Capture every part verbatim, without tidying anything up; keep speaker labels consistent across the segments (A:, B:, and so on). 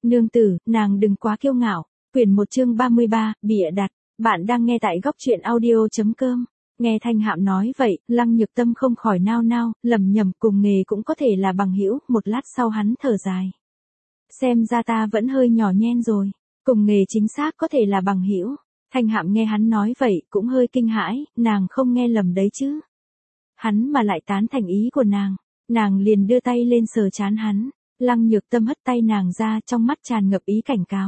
A: Nương tử, nàng đừng quá kiêu ngạo. Quyển một chương ba mươi ba, bịa đặt. Bạn đang nghe tại góc truyện audio.com. Nghe Thanh Hạm nói vậy, Lăng Nhược Tâm không khỏi nao nao, lầm nhầm cùng nghề cũng có thể là bằng hữu. Một lát sau hắn thở dài. Xem ra ta vẫn hơi nhỏ nhen rồi. Cùng nghề chính xác có thể là bằng hữu. Thanh Hạm nghe hắn nói vậy cũng hơi kinh hãi, nàng không nghe lầm đấy chứ. Hắn mà lại tán thành ý của nàng, nàng liền đưa tay lên sờ trán hắn. Lăng Nhược Tâm hất tay nàng ra, trong mắt tràn ngập ý cảnh cáo.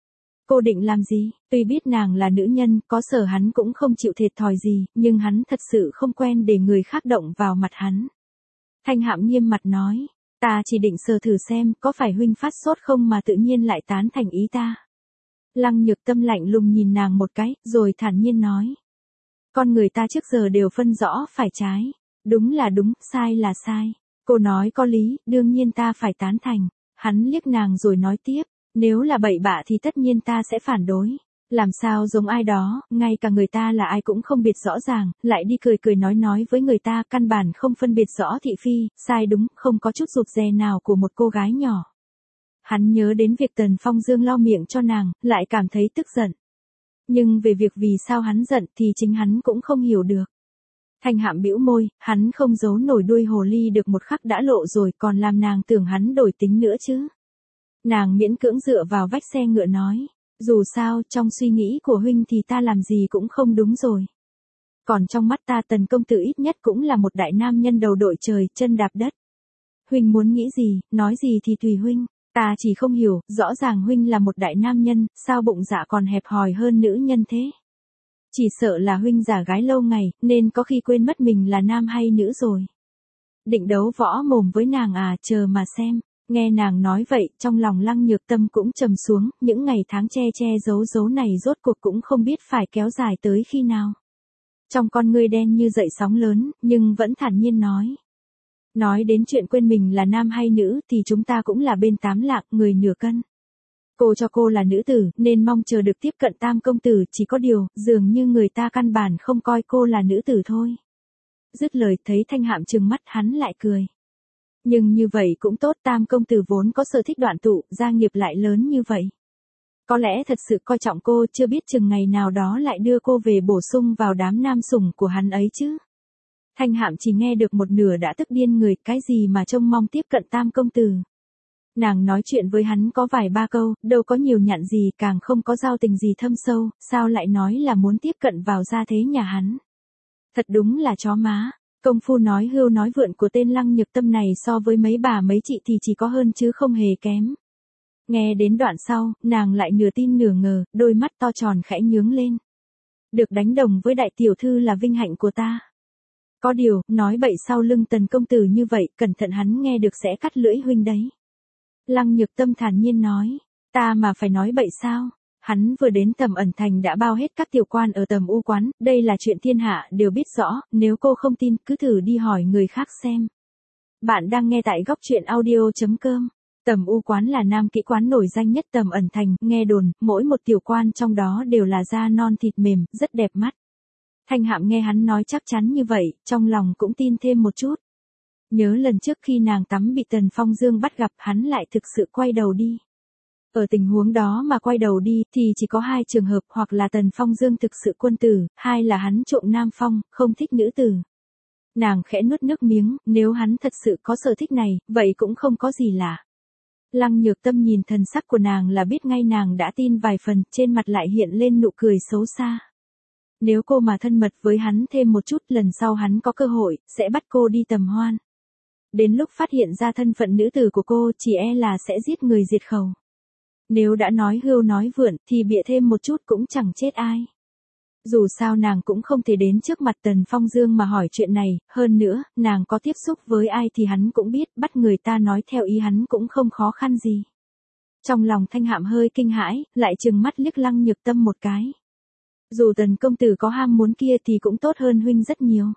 A: Cô định làm gì? Tuy biết nàng là nữ nhân, có sở hắn cũng không chịu thiệt thòi gì, nhưng hắn thật sự không quen để người khác động vào mặt hắn. Thanh Hạm nghiêm mặt nói, ta chỉ định sờ thử xem có phải huynh phát sốt không mà tự nhiên lại tán thành ý ta. Lăng Nhược Tâm lạnh lùng nhìn nàng một cái, rồi thản nhiên nói. Con người ta trước giờ đều phân rõ phải trái. Đúng là đúng, sai là sai. Cô nói có lý, đương nhiên ta phải tán thành. Hắn liếc nàng rồi nói tiếp, nếu là bậy bạ thì tất nhiên ta sẽ phản đối. Làm sao giống ai đó, ngay cả người ta là ai cũng không biệt rõ ràng, lại đi cười cười nói nói với người ta, căn bản không phân biệt rõ thị phi, sai đúng, không có chút rụt rè nào của một cô gái nhỏ. Hắn nhớ đến việc Tần Phong Dương lau miệng cho nàng, lại cảm thấy tức giận. Nhưng về việc vì sao hắn giận thì chính hắn cũng không hiểu được. Thanh Hạm bĩu môi, hắn không giấu nổi đuôi hồ ly được một khắc đã lộ rồi, còn làm nàng tưởng hắn đổi tính nữa chứ. Nàng miễn cưỡng dựa vào vách xe ngựa nói, dù sao, trong suy nghĩ của huynh thì ta làm gì cũng không đúng rồi. Còn trong mắt ta Tần công tử ít nhất cũng là một đại nam nhân đầu đội trời, chân đạp đất. Huynh muốn nghĩ gì, nói gì thì tùy huynh. Ta chỉ không hiểu, rõ ràng huynh là một đại nam nhân, sao bụng dạ còn hẹp hòi hơn nữ nhân thế? Chỉ sợ là huynh giả gái lâu ngày, nên có khi quên mất mình là nam hay nữ rồi. Định đấu võ mồm với nàng à, chờ mà xem. Nghe nàng nói vậy, trong lòng Lăng Nhược Tâm cũng trầm xuống, những ngày tháng che che giấu giấu này rốt cuộc cũng không biết phải kéo dài tới khi nào. Trong con ngươi đen như dậy sóng lớn, nhưng vẫn thản nhiên nói. Nói đến chuyện quên mình là nam hay nữ thì chúng ta cũng là bên tám lạng, người nửa cân. Cô cho cô là nữ tử, nên mong chờ được tiếp cận Tam công tử, chỉ có điều, dường như người ta căn bản không coi cô là nữ tử thôi. Dứt lời thấy Thanh Hạm trừng mắt hắn lại cười. Nhưng như vậy cũng tốt, Tam công tử vốn có sở thích đoạn tụ, gia nghiệp lại lớn như vậy. Có lẽ thật sự coi trọng cô, chưa biết chừng ngày nào đó lại đưa cô về bổ sung vào đám nam sủng của hắn ấy chứ. Thanh Hạm chỉ nghe được một nửa đã tức điên người, cái gì mà trông mong tiếp cận Tam công tử. Nàng nói chuyện với hắn có vài ba câu, đâu có nhiều nhặn gì, càng không có giao tình gì thâm sâu, sao lại nói là muốn tiếp cận vào gia thế nhà hắn. Thật đúng là chó má, công phu nói hưu nói vượn của tên Lăng Nhược Tâm này so với mấy bà mấy chị thì chỉ có hơn chứ không hề kém. Nghe đến đoạn sau, nàng lại nửa tin nửa ngờ, đôi mắt to tròn khẽ nhướng lên. Được đánh đồng với đại tiểu thư là vinh hạnh của ta. Có điều, nói bậy sau lưng Tần công tử như vậy, cẩn thận hắn nghe được sẽ cắt lưỡi huynh đấy. Lăng Nhược Tâm thản nhiên nói, ta mà phải nói bậy sao? Hắn vừa đến Tầm Ẩn Thành đã bao hết các tiểu quan ở Tầm U Quán, đây là chuyện thiên hạ đều biết rõ, nếu cô không tin cứ thử đi hỏi người khác xem. Bạn đang nghe tại góc truyện audio.com. Tầm U Quán là nam kỹ quán nổi danh nhất Tầm Ẩn Thành, nghe đồn, mỗi một tiểu quan trong đó đều là da non thịt mềm, rất đẹp mắt. Thanh Hạm nghe hắn nói chắc chắn như vậy, trong lòng cũng tin thêm một chút. Nhớ lần trước khi nàng tắm bị Tần Phong Dương bắt gặp, hắn lại thực sự quay đầu đi. Ở tình huống đó mà quay đầu đi thì chỉ có hai trường hợp, hoặc là Tần Phong Dương thực sự quân tử, hai là hắn trộm nam phong, không thích nữ tử. Nàng khẽ nuốt nước miếng, nếu hắn thật sự có sở thích này, vậy cũng không có gì lạ. Lăng Nhược Tâm nhìn thần sắc của nàng là biết ngay nàng đã tin vài phần, trên mặt lại hiện lên nụ cười xấu xa. Nếu cô mà thân mật với hắn thêm một chút, lần sau hắn có cơ hội, sẽ bắt cô đi tầm hoan. Đến lúc phát hiện ra thân phận nữ tử của cô, chỉ e là sẽ giết người diệt khẩu. Nếu đã nói hưu nói vượn, thì bịa thêm một chút cũng chẳng chết ai. Dù sao nàng cũng không thể đến trước mặt Tần Phong Dương mà hỏi chuyện này, hơn nữa, nàng có tiếp xúc với ai thì hắn cũng biết, bắt người ta nói theo ý hắn cũng không khó khăn gì. Trong lòng Thanh Hạm hơi kinh hãi, lại trừng mắt liếc Lăng Nhược Tâm một cái. Dù Tần công tử có ham muốn kia thì cũng tốt hơn huynh rất nhiều.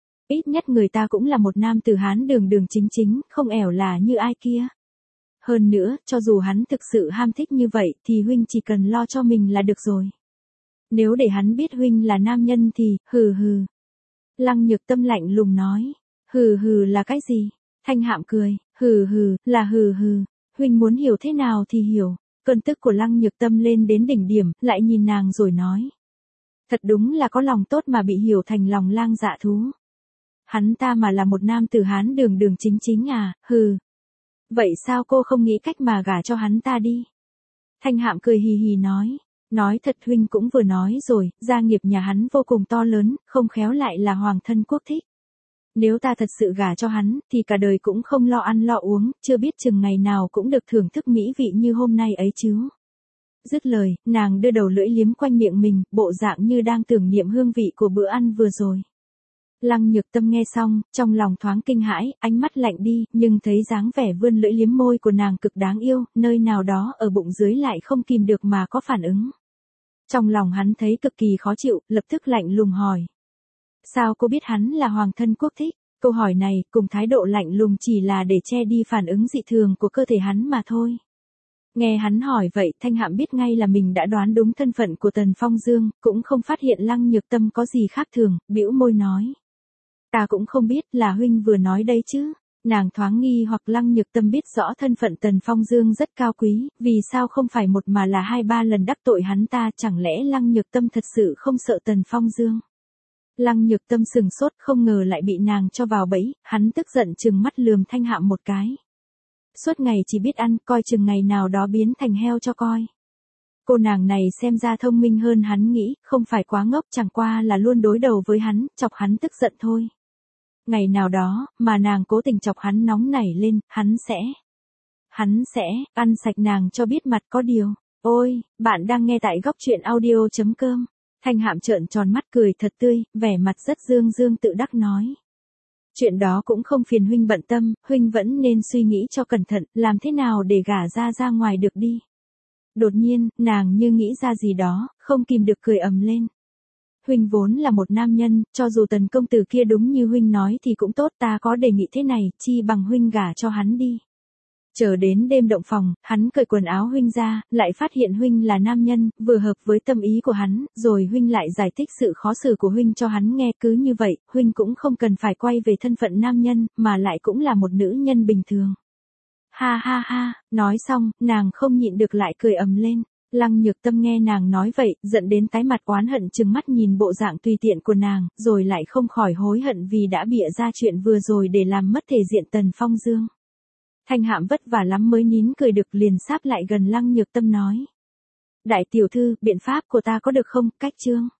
A: Ít nhất người ta cũng là một nam tử Hán đường đường chính chính, không ẻo là như ai kia. Hơn nữa, cho dù hắn thực sự ham thích như vậy thì huynh chỉ cần lo cho mình là được rồi. Nếu để hắn biết huynh là nam nhân thì, hừ hừ. Lăng Nhược Tâm lạnh lùng nói, hừ hừ là cái gì? Thanh Hạm cười, hừ hừ, là hừ hừ, huynh muốn hiểu thế nào thì hiểu. cơn tức của Lăng Nhược Tâm lên đến đỉnh điểm, lại nhìn nàng rồi nói. Thật đúng là có lòng tốt mà bị hiểu thành lòng lang dạ thú. Hắn ta mà là một nam tử Hán đường đường chính chính à, hừ. Vậy sao cô không nghĩ cách mà gả cho hắn ta đi? Thanh Hạm cười hì hì nói. Nói thật huynh cũng vừa nói rồi, gia nghiệp nhà hắn vô cùng to lớn, không khéo lại là hoàng thân quốc thích. Nếu ta thật sự gả cho hắn, thì cả đời cũng không lo ăn lo uống, chưa biết chừng ngày nào cũng được thưởng thức mỹ vị như hôm nay ấy chứ. Dứt lời, nàng đưa đầu lưỡi liếm quanh miệng mình, bộ dạng như đang tưởng niệm hương vị của bữa ăn vừa rồi. Lăng Nhược Tâm nghe xong, trong lòng thoáng kinh hãi, ánh mắt lạnh đi, nhưng thấy dáng vẻ vươn lưỡi liếm môi của nàng cực đáng yêu, nơi nào đó ở bụng dưới lại không kìm được mà có phản ứng. Trong lòng hắn thấy cực kỳ khó chịu, lập tức lạnh lùng hỏi. Sao cô biết hắn là hoàng thân quốc thích? Câu hỏi này, cùng thái độ lạnh lùng chỉ là để che đi phản ứng dị thường của cơ thể hắn mà thôi. Nghe hắn hỏi vậy, Thanh Hạm biết ngay là mình đã đoán đúng thân phận của Tần Phong Dương, cũng không phát hiện Lăng Nhược Tâm có gì khác thường, bĩu môi nói. Ta cũng không biết là huynh vừa nói đấy chứ. Nàng thoáng nghi hoặc Lăng Nhược Tâm biết rõ thân phận Tần Phong Dương rất cao quý, vì sao không phải một mà là hai ba lần đắc tội hắn ta, chẳng lẽ Lăng Nhược Tâm thật sự không sợ Tần Phong Dương. Lăng Nhược Tâm sừng sốt, không ngờ lại bị nàng cho vào bẫy, hắn tức giận trừng mắt lườm Thanh Hạm một cái. Suốt ngày chỉ biết ăn, coi chừng ngày nào đó biến thành heo cho coi. Cô nàng này xem ra thông minh hơn hắn nghĩ, không phải quá ngốc, chẳng qua là luôn đối đầu với hắn, chọc hắn tức giận thôi. Ngày nào đó, mà nàng cố tình chọc hắn nóng nảy lên, hắn sẽ... Hắn sẽ, ăn sạch nàng cho biết mặt có điều. Ôi, bạn đang nghe tại góc truyện audio chấm com. Thanh Hạm trợn tròn mắt cười thật tươi, vẻ mặt rất dương dương tự đắc nói. Chuyện đó cũng không phiền huynh bận tâm, huynh vẫn nên suy nghĩ cho cẩn thận, làm thế nào để gả ra ra ngoài được đi. Đột nhiên, nàng như nghĩ ra gì đó, không kìm được cười ầm lên. Huynh vốn là một nam nhân, cho dù Tần công tử kia đúng như huynh nói thì cũng tốt, ta có đề nghị thế này, chi bằng huynh gả cho hắn đi. Chờ đến đêm động phòng, hắn cởi quần áo huynh ra, lại phát hiện huynh là nam nhân, vừa hợp với tâm ý của hắn, rồi huynh lại giải thích sự khó xử của huynh cho hắn nghe, cứ như vậy, huynh cũng không cần phải quay về thân phận nam nhân, mà lại cũng là một nữ nhân bình thường. Ha ha ha, nói xong, nàng không nhịn được lại cười ầm lên. Lăng Nhược Tâm nghe nàng nói vậy, giận đến tái mặt oán hận trừng mắt nhìn bộ dạng tùy tiện của nàng, rồi lại không khỏi hối hận vì đã bịa ra chuyện vừa rồi để làm mất thể diện Tần Phong Dương. Thanh Hạm vất vả lắm mới nín cười được, liền sáp lại gần Lăng Nhược Tâm nói. Đại tiểu thư, biện pháp của ta có được không, cách chương?